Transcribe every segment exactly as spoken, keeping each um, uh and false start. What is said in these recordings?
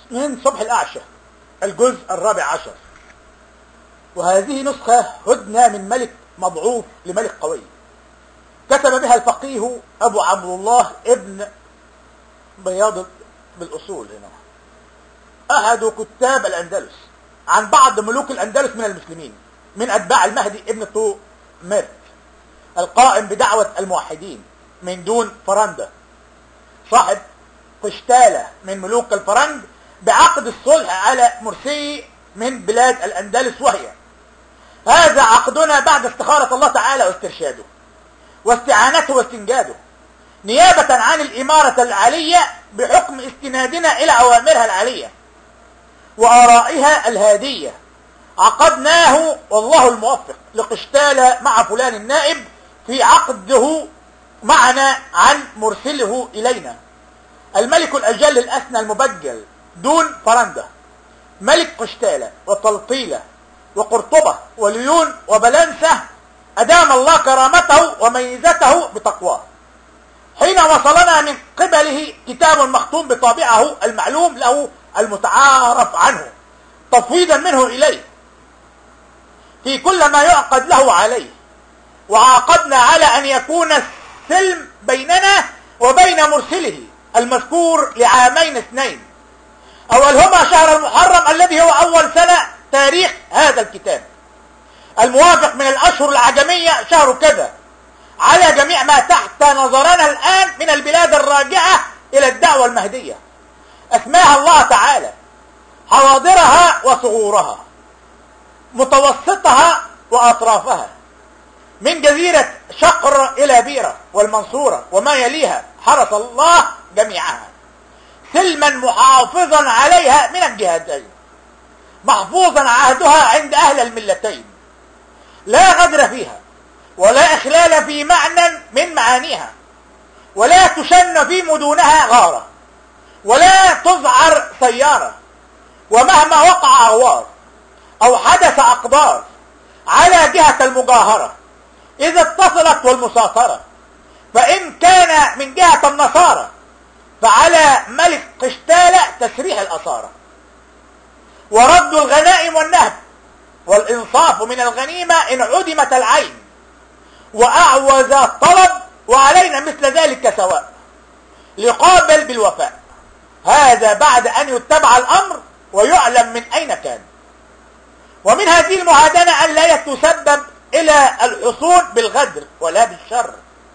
من صبح الأعشى الجزء الرابع عشر. وهذه نسخة هدنة من ملك مضعوف لملك قوي، كتب بها الفقيه أبو عبد الله ابن بياض بالأصول هنا أحد كتاب الأندلس عن بعض ملوك الأندلس من المسلمين من أتباع المهدي ابن طومرت القائم بدعوة الموحدين من دون فرندا، صاحب قشتالة من ملوك الفرنج بعقد الصلح على مرسي من بلاد الأندلس، وهي هذا عقدنا بعد استخارة الله تعالى واسترشاده واستعانته واستنجاده، نيابة عن الإمارة العالية بحكم استنادنا إلى أوامرها العالية وآرائها الهادية. عقدناه والله الموفق لقشتالة مع فلان النائب في عقده معنا عن مرسله إلينا الملك الأجل الأسنى المبجل دون فرندا، ملك قشتالة وطلطيلة وقرطبة وليون وبلنسة، أدام الله كرامته وميزته بتقواه، حين وصلنا من قبله كتاب مختوم بطابعه المعلوم له المتعارف عنه تفويضا منه إليه في كل ما يعقد له عليه. وعاقدنا على أن يكون السلم بيننا وبين مرسله المذكور لعامين اثنين، أولهما شهر المحرم الذي هو أول سنة تاريخ هذا الكتاب، الموافق من الأشهر العجمية شهر كذا، على جميع ما تحت نظرنا الآن من البلاد الراجعة إلى الدعوة المهدية، أسماها الله تعالى، حواضرها وصغورها، متوسطها وأطرافها، من جزيرة شقر إلى بيرة والمنصورة وما يليها، حرس الله جميعها سلما محافظا عليها من الجهتين، محفوظا عهدها عند أهل الملتين، لا غدر فيها ولا إخلال في معنى من معانيها، ولا تشن في مدونها غارة ولا تذعر سيارة، ومهما وقع أغوار أو حدث أقدار على جهة المجاهرة إذا اتصلت والمساطرة، فإن كان من جهة النصارى فعلى ملك قشتالة تسريح الأسارة ورد الغنائم والنهب والإنصاف من الغنيمة إن عدمت العين وأعوز الطلب، وعلينا مثل ذلك سواء لقابل بالوفاء، هذا بعد أن يتبع الأمر ويعلم من أين كان. ومن هذه المهادنة أن لا يتسبب إلى الحصول بالغدر ولا بالشر،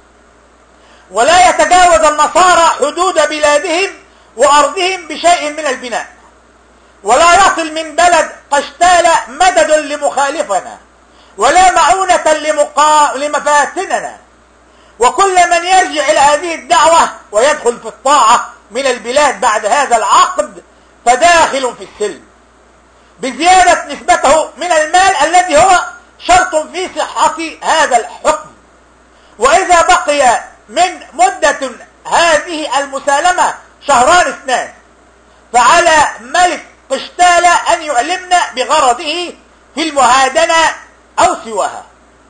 ولا يتجاوز النصارى حدود بلادهم وأرضهم بشيء من البناء، ولا يصل من بلد قشتالة مدد لمخالفنا ولا معونة لمقا... لمفاتننا، وكل من يرجع إلى هذه الدعوة ويدخل في الطاعة من البلاد بعد هذا العقد فداخل في السلم بزيادة نسبته من المال الذي هو شرط في صحة هذا الحكم. وإذا بقي من مدة هذه المسالمة شهران اثنان فعلى ملك قشتالة أن يعلمنا بغرضه في المهادنة أو سواها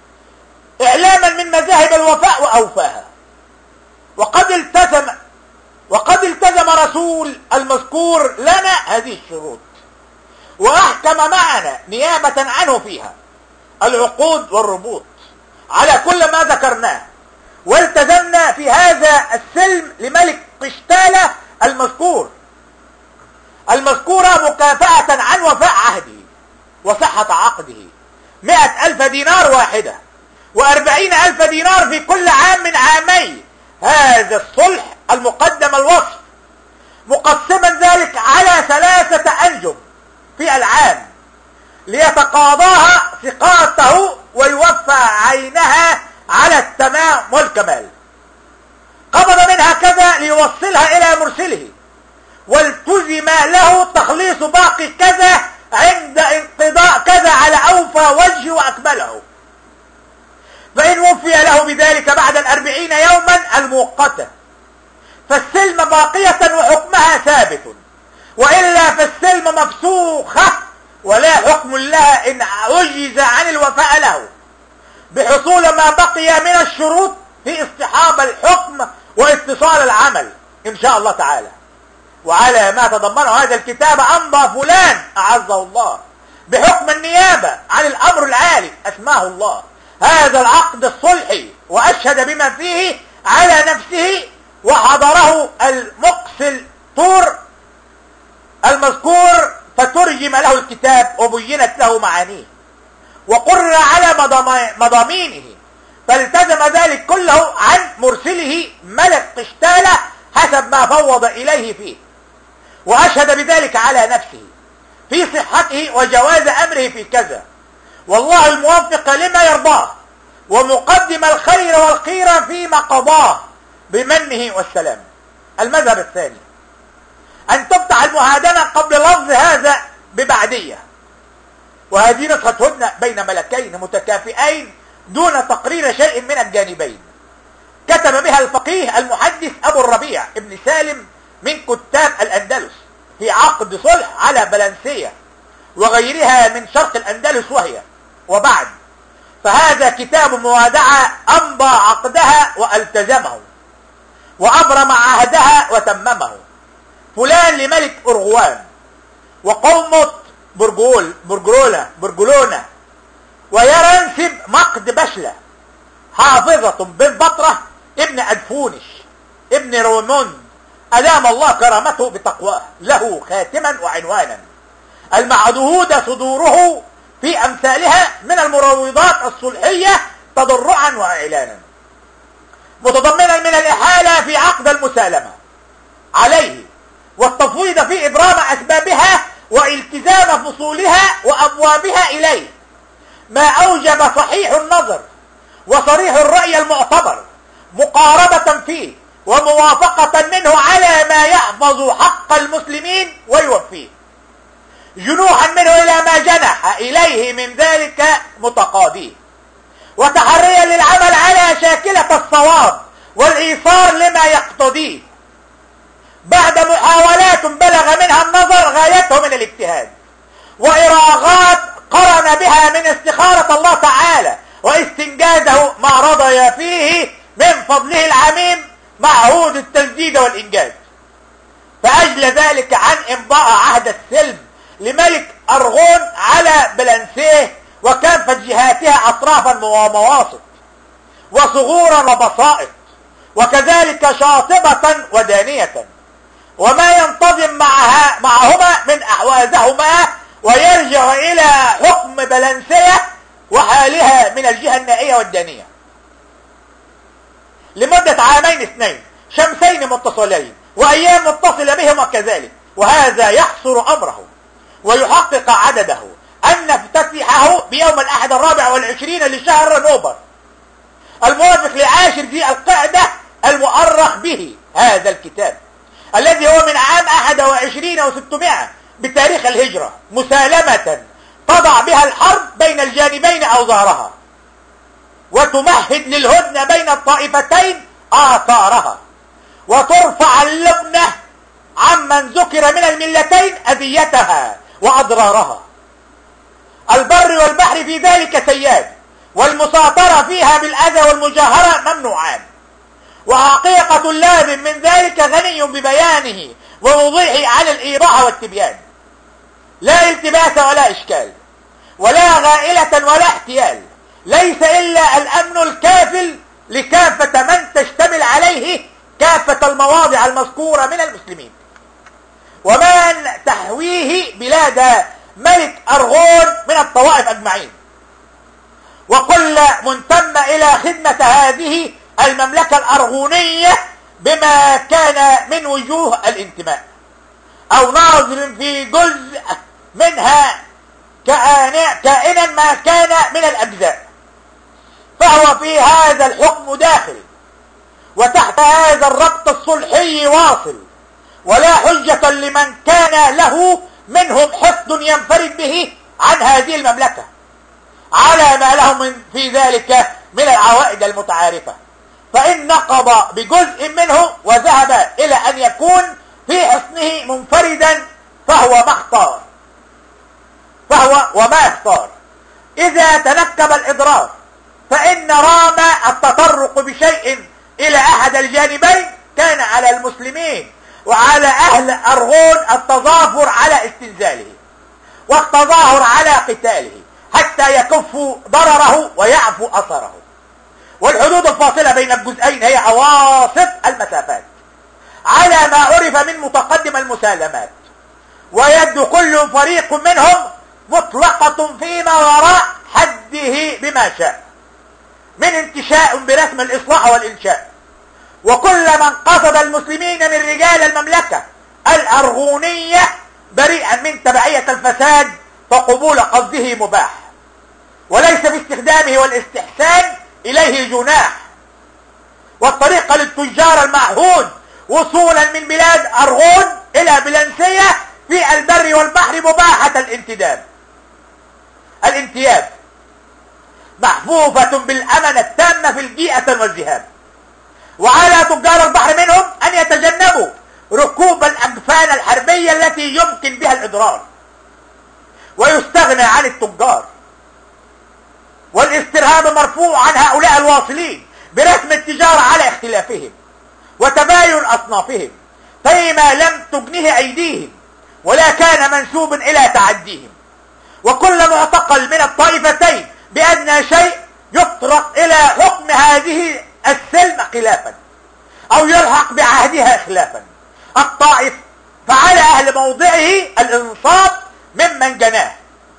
إعلاما من مذاهب الوفاء وأوفاها. وقد التزم وقد التزم رسول المذكور لنا هذه الشروط وأحكم معنا نيابة عنه فيها العقود والربوط على كل ما ذكرناه، والتزمنا في هذا السلم لملك قشتالة المذكور المذكورة مكافأة عن وفاء عهده وصحة عقده مئة ألف دينار واحدة وأربعين ألف دينار في كل عام من عامي هذا الصلح المقدم الوصف، مقسما ذلك على ثلاثة أنجم في العام ليتقاضاها ثقاته ويوفى عينها على التمام والكمال. قبض منها كذا ليوصلها إلى مرسله، والتزم له تخليص باقي كذا عند انقضاء كذا على أوفى وجه وأكمله، فإن وفي له بذلك بعد الأربعين يوما المؤقتة فالسلم باقية وحكمها ثابت، وإلا فالسلم مفسوخة ولا حكم لها إن عجز عن الوفاء له بحصول ما بقي من الشروط في استصحاب الحكم واتصال العمل إن شاء الله تعالى. وعلى ما تضمنه هذا الكتاب أمضى فلان أعزه الله بحكم النيابة عن الأمر العالي أسماه الله هذا العقد الصلحي، وأشهد بما فيه على نفسه، وحضره المقسل طور المذكور فترجم له الكتاب وبينت له معانيه وقرر على مضامينه، فالتزم ذلك كله عن مرسله ملك قشتالة حسب ما فوض إليه فيه، وأشهد بذلك على نفسه في صحته وجواز أمره في كذا، والله الموفق لما يرضاه ومقدم الخير والخير فيما قضاه بمنه والسلام. المذهب الثاني أن تفتح المهادنة قبل لفظ هذا ببعدية، وهذه نسخة هدنة بين ملكين متكافئين دون تقرير شيء من الجانبين، كتب بها الفقيه المحدث أبو الربيع ابن سالم من كتاب الأندلس في عقد صلح على بلنسية وغيرها من شرق الأندلس وهي. وبعد فهذا كتاب موادعة أمضى عقدها والتزمه وأبرم عهدها وتممه فلان لملك أرغوان وقومة برجول برجولة برجلونة ويرنسب مقد بشلة حافظة بن بطرة ابن أدفونش ابن رومون أدام الله كرامته بتقواه له خاتما وعنوانا المعهود صدوره في أمثالها من المروضات الصلحية تضرعا وإعلانا، متضمنا من الإحالة في عقد المسالمة عليه والتفويض في إبرام أسبابها والتزام فصولها وأبوابها إليه، ما أوجب صحيح النظر وصريح الرأي المعتبر مقاربة فيه وموافقة منه على ما يحفظ حق المسلمين ويوفيه، جنوحا منه إلى ما جنح إليه من ذلك متقاضيه، وتحريا للعمل على شاكلة الصواب والإيصار لما يقتضيه بعد محاولات بلغ منها النظر غايته من الاجتهاد وإراغات قرن بها من استخارة الله تعالى واستنجاده ما رضي فيه من فضله العميم معهود التسديد والإنجاز، فأجل ذلك عن إمضاء عهد السلم لملك أرغون على بلنسيه وكافة جهاتها أطرافا ومواسط وصغورا وبسائط وكذلك شاطبة ودانية وما ينتظم معها معهما من أحوازهما ويرجع إلى حكم بلنسية وحالها من الجهة النائية والدانية لمدة عامين اثنين شمسين متصلين وأيام متصلة بهما كذلك، وهذا يحصر أمره ويحقق عدده أن نفتتحه بيوم الأحد الرابع والعشرين لشهر نوبر الموافق لعاشر ذي القعدة المؤرخ به هذا الكتاب الذي هو من عام أحد وعشرين وستمائة بتاريخ الهجرة، مسالمة تضع بها الحرب بين الجانبين أوزارها وتمهد للهدنة بين الطائفتين آثارها وترفع اللبنة عمن ذكر من الملتين أذيتها وأضرارها. البر والبحر في ذلك سياد والمساطرة فيها بالأذى والمجاهرة ممنوعان، وحقيقة اللازم من ذلك غني ببيانه ووضوحه على الإيضاح والتبيان، لا التباس ولا إشكال ولا غائلة ولا احتيال، ليس إلا الأمن الكافل لكافة من تشتمل عليه كافة المواضع المذكورة من المسلمين ومن تحويه بلاد ملك أرغون من الطوائف أجمعين، وكل منتم إلى خدمة هذه المملكة الأرغونية بما كان من وجوه الانتماء أو ناظر في جزء منها كائنا ما كان من الأجزاء، فهو في هذا الحكم داخل وتحت هذا الربط الصلحي واصل، ولا حجة لمن كان له منهم حقد ينفرد به عن هذه المملكة على ما له من في ذلك من العوائد المتعارفة، فإن نقض بجزء منه وذهب إلى أن يكون في حصنه منفردا فهو ما اختار فهو وما اختار. إذا تنكب الإضرار فإن رام التطرق بشيء إلى أحد الجانبين كان على المسلمين وعلى أهل أرغون التظافر على استنزاله والتظاهر على قتاله حتى يكفوا ضرره ويعفو أثره. والحدود الفاصلة بين الجزئين هي أواسط المسافات على ما عرف من متقدم المسالمات، ويد كل فريق منهم مطلقة فيما وراء حده بما شاء من انتشاء برسم الإصلاح والإنشاء. وكل من قصد المسلمين من رجال المملكة الأرغونية بريئا من تبعية الفساد فقبول قصده مباح، وليس باستخدامه والاستحسان إليه جناح. والطريقة للتجار المعهود وصولا من بلاد أرغون إلى بلنسية في البر والبحر مباحة الانتداب الانتياب، محفوفة بالأمن التامة في الجيئة والذهاب. وعلى تجار البحر منهم أن يتجنبوا ركوب الأجفان الحربية التي يمكن بها الإضرار، ويستغنى عن التجار. والاسترهاب مرفوع عن هؤلاء الواصلين برسم التجارة على اختلافهم وتباين أصنافهم فيما لم تجنه أيديهم ولا كان منسوب إلى تعديهم. وكل معتقل من الطائفتين بأدنى شيء يطرق إلى حكم هذه السلم خلافا أو يلحق بعهدها خلافا الطائف، فعلى أهل موضعه الإنصاف ممن جناه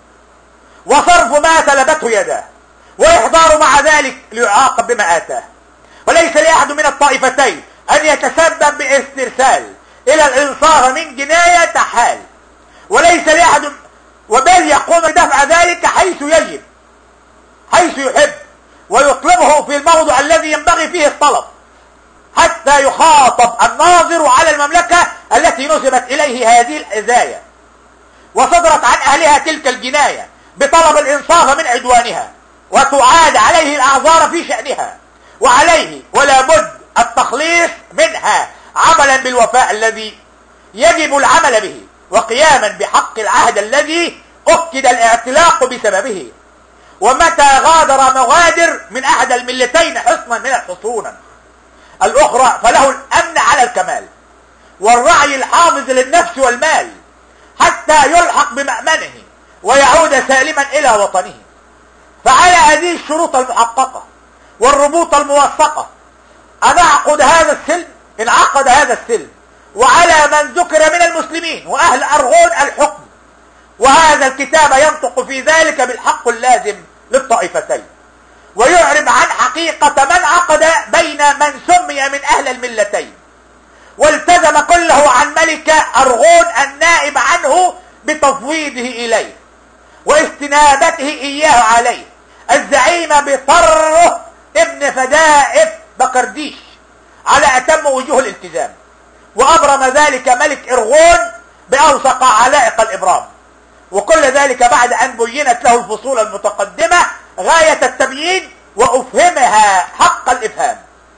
وصرف ما طلبته يداه وإحضاره مع ذلك ليعاقب بما آتاه. وليس لأحد من الطائفتين أن يتسبب باسترسال إلى الإنصاف من جناية تحال، وليس لأحد وبل يقوم بدفع ذلك حيث يجب حيث يحب ويطلبه في الموضع الذي ينبغي فيه الطلب، حتى يخاطب الناظر على المملكة التي نسبت إليه هذه الإزاية وصدرت عن أهلها تلك الجناية بطلب الإنصاف من عدوانها، وتعاد عليه الأعذار في شأنها، وعليه ولا بد التخليص منها عملا بالوفاء الذي يجب العمل به، وقياما بحق العهد الذي أكد الاعتلاق بسببه. ومتى غادر مغادر من أحد الملتين حصنا من الحصون الأخرى فله الأمن على الكمال والرعي الحافظ للنفس والمال حتى يلحق بمأمنه ويعود سالما إلى وطنه. فعلى هذه الشروط المحققة والربوط الموثقة أن أعقد هذا السلم إن عقد هذا السلم، وعلى من ذكر من المسلمين وأهل أرغون الحكم، وهذا الكتاب ينطق في ذلك بالحق اللازم للطائفتين ويعرب عن حقيقة من عقد بين من سمي من أهل الملتين، والتزم كله عن ملك أرغون النائب عنه بتفويضه إليه واستنابته إياه عليه الزعيم بطره ابن فدائف بكرديش على أتم وجوه الالتزام. وأبرم ذلك ملك أرغون بأوثق علائق الإبرام، وكل ذلك بعد أن بينت له الفصول المتقدمة غاية التبيين وأفهمها حق الإفهام،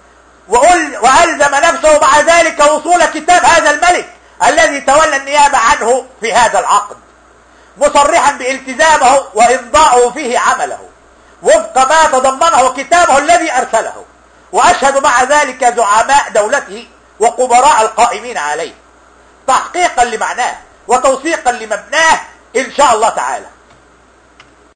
وألزم نفسه مع ذلك وصول كتاب هذا الملك الذي تولى النيابة عنه في هذا العقد، مصرحا بالتزامه وإمضاءه فيه عمله وفق ما تضمنه كتابه الذي أرسله. وأشهد مع ذلك زعماء دولته وقبراء القائمين عليه تحقيقا لمعناه وتوثيقا لمبناه إن شاء الله تعالى.